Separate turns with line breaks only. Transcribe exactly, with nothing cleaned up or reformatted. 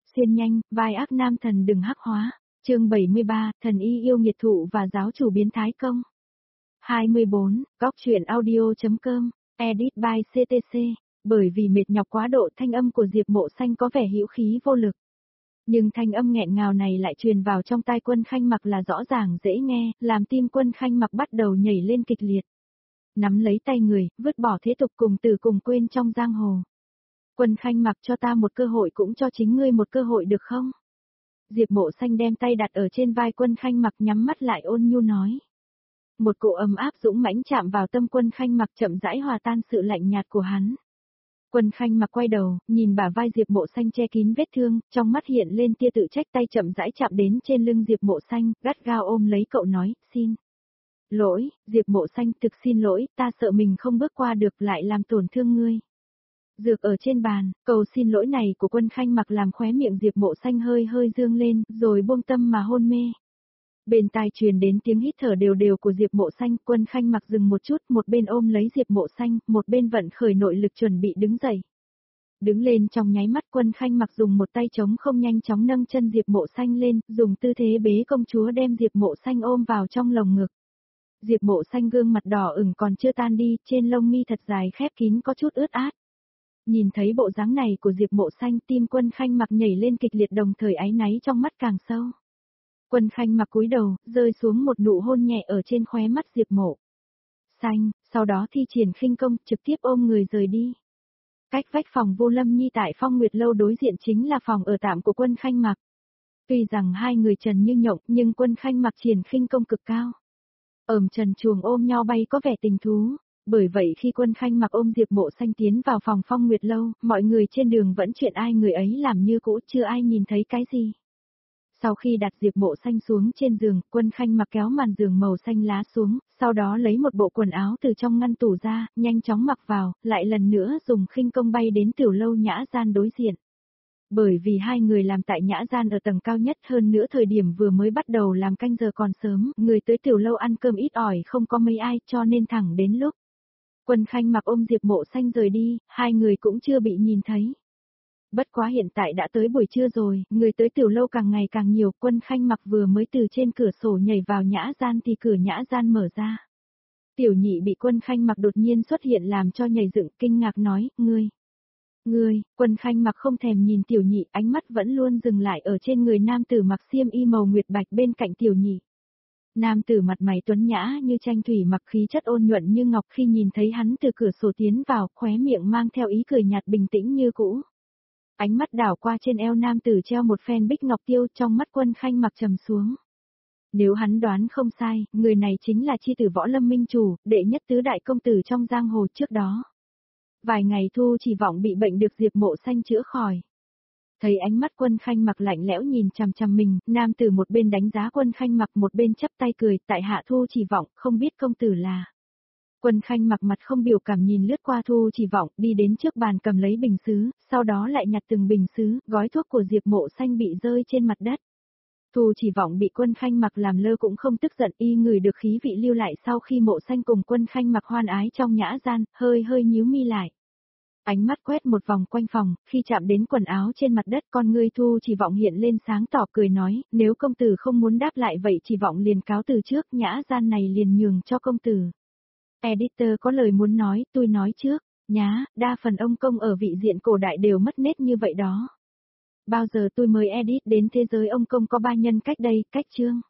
Xuyên nhanh, vai ác nam thần đừng hắc hóa. Chương bảy mươi ba, thần y yêu nghiệt thụ và giáo chủ biến thái công. hai mươi bốn, góc truyện audio.com, edit by xê tê xê. Bởi vì mệt nhọc quá độ thanh âm của Diệp Mộ Xanh có vẻ hữu khí vô lực. Nhưng thanh âm nghẹn ngào này lại truyền vào trong tai Quân Khanh Mặc là rõ ràng dễ nghe, làm tim Quân Khanh Mặc bắt đầu nhảy lên kịch liệt. Nắm lấy tay người, vứt bỏ thế tục cùng từ cùng quên trong giang hồ. Quân Khanh Mặc, cho ta một cơ hội cũng cho chính ngươi một cơ hội được không? Diệp Mộ Xanh đem tay đặt ở trên vai Quân Khanh Mặc, nhắm mắt lại ôn nhu nói. Một cỗ ấm áp dũng mãnh chạm vào tâm Quân Khanh Mặc, chậm rãi hòa tan sự lạnh nhạt của hắn. Quân Khanh Mặc quay đầu, nhìn bả vai Diệp Mộ Xanh che kín vết thương, trong mắt hiện lên tia tự trách, tay chậm rãi chạm đến trên lưng Diệp Mộ Xanh, gắt gao ôm lấy cậu nói, xin lỗi, Diệp Mộ Xanh, thực xin lỗi, ta sợ mình không bước qua được lại làm tổn thương ngươi. Dược ở trên bàn, cầu xin lỗi này của Quân Khanh Mặc làm khóe miệng Diệp Mộ Xanh hơi hơi dương lên, rồi buông tâm mà hôn mê. Bên tai truyền đến tiếng hít thở đều đều của Diệp Mộ Xanh, Quân Khanh Mặc dừng một chút, một bên ôm lấy Diệp Mộ Xanh, một bên vận khởi nội lực chuẩn bị đứng dậy. Đứng lên trong nháy mắt, Quân Khanh Mặc dùng một tay trống không nhanh chóng nâng chân Diệp Mộ Xanh lên, dùng tư thế bế công chúa đem Diệp Mộ Xanh ôm vào trong lồng ngực. Diệp Mộ Xanh gương mặt đỏ ửng còn chưa tan đi, trên lông mi thật dài khép kín có chút ướt át. Nhìn thấy bộ dáng này của Diệp Mộ Xanh, tim Quân Khanh Mặc nhảy lên kịch liệt, đồng thời áy náy trong mắt càng sâu. Quân Khanh Mặc cúi đầu, rơi xuống một nụ hôn nhẹ ở trên khóe mắt Diệp Mộ Xanh, sau đó thi triển khinh công, trực tiếp ôm người rời đi. Cách vách phòng Vô Lâm Nhi tại Phong Nguyệt Lâu đối diện chính là phòng ở tạm của Quân Khanh Mặc. Tuy rằng hai người trần như nhộng, nhưng Quân Khanh Mặc triển khinh công cực cao. Ẩm trần chuồng ôm nhau bay có vẻ tình thú. Bởi vậy khi Quân Khanh Mặc ôm Diệp Mộ Xanh tiến vào phòng Phong Nguyệt Lâu, mọi người trên đường vẫn chuyện ai người ấy làm như cũ, chưa ai nhìn thấy cái gì. Sau khi đặt Diệp Mộ Xanh xuống trên giường, Quân Khanh Mặc kéo màn giường màu xanh lá xuống, sau đó lấy một bộ quần áo từ trong ngăn tủ ra, nhanh chóng mặc vào, lại lần nữa dùng khinh công bay đến tiểu lâu nhã gian đối diện. Bởi vì hai người làm tại nhã gian ở tầng cao nhất, hơn nữa thời điểm vừa mới bắt đầu làm canh giờ còn sớm, người tới tiểu lâu ăn cơm ít ỏi không có mấy ai, cho nên thẳng đến lúc Quân Khanh Mặc ôm Diệp Mộ Xanh rời đi, hai người cũng chưa bị nhìn thấy. Bất quá hiện tại đã tới buổi trưa rồi, người tới tiểu lâu càng ngày càng nhiều, Quân Khanh Mặc vừa mới từ trên cửa sổ nhảy vào nhã gian thì cửa nhã gian mở ra. Tiểu nhị bị Quân Khanh Mặc đột nhiên xuất hiện làm cho nhảy dựng, kinh ngạc nói, ngươi, ngươi, Quân Khanh Mặc không thèm nhìn tiểu nhị, ánh mắt vẫn luôn dừng lại ở trên người nam tử mặc xiêm y màu nguyệt bạch bên cạnh tiểu nhị. Nam tử mặt mày tuấn nhã như tranh thủy, mặc khí chất ôn nhuận như ngọc, khi nhìn thấy hắn từ cửa sổ tiến vào, khóe miệng mang theo ý cười nhạt bình tĩnh như cũ. Ánh mắt đảo qua trên eo nam tử treo một phen bích ngọc tiêu, trong mắt Quân Khanh Mặc trầm xuống. Nếu hắn đoán không sai, người này chính là chi tử Võ Lâm Minh Chủ, đệ nhất tứ đại công tử trong giang hồ trước đó. Vài ngày Thu Chỉ Vọng bị bệnh được Diệp Mộ Xanh chữa khỏi. Thấy ánh mắt Quân Khanh Mặc lạnh lẽo nhìn chằm chằm mình, nam tử một bên đánh giá Quân Khanh Mặc một bên chắp tay cười, tại hạ Thu Chỉ Vọng, không biết công tử là. Quân Khanh Mặc mặt không biểu cảm nhìn lướt qua Thu Chỉ Vọng, đi đến trước bàn cầm lấy bình sứ, sau đó lại nhặt từng bình sứ, gói thuốc của Diệp Mộ Xanh bị rơi trên mặt đất. Thu Chỉ Vọng bị Quân Khanh Mặc làm lơ cũng không tức giận, y ngửi được khí vị lưu lại sau khi Mộ Xanh cùng Quân Khanh Mặc hoan ái trong nhã gian, hơi hơi nhíu mi lại. Ánh mắt quét một vòng quanh phòng, khi chạm đến quần áo trên mặt đất, con ngươi Thu Chỉ Vọng hiện lên sáng tỏ, cười nói, nếu công tử không muốn đáp lại vậy Chỉ Vọng liền cáo từ trước, nhã gian này liền nhường cho công tử. Editor có lời muốn nói, tôi nói trước, nhá, đa phần ông công ở vị diện cổ đại đều mất nết như vậy đó. Bao giờ tôi mới edit đến thế giới ông công có ba nhân cách đây, cách chương.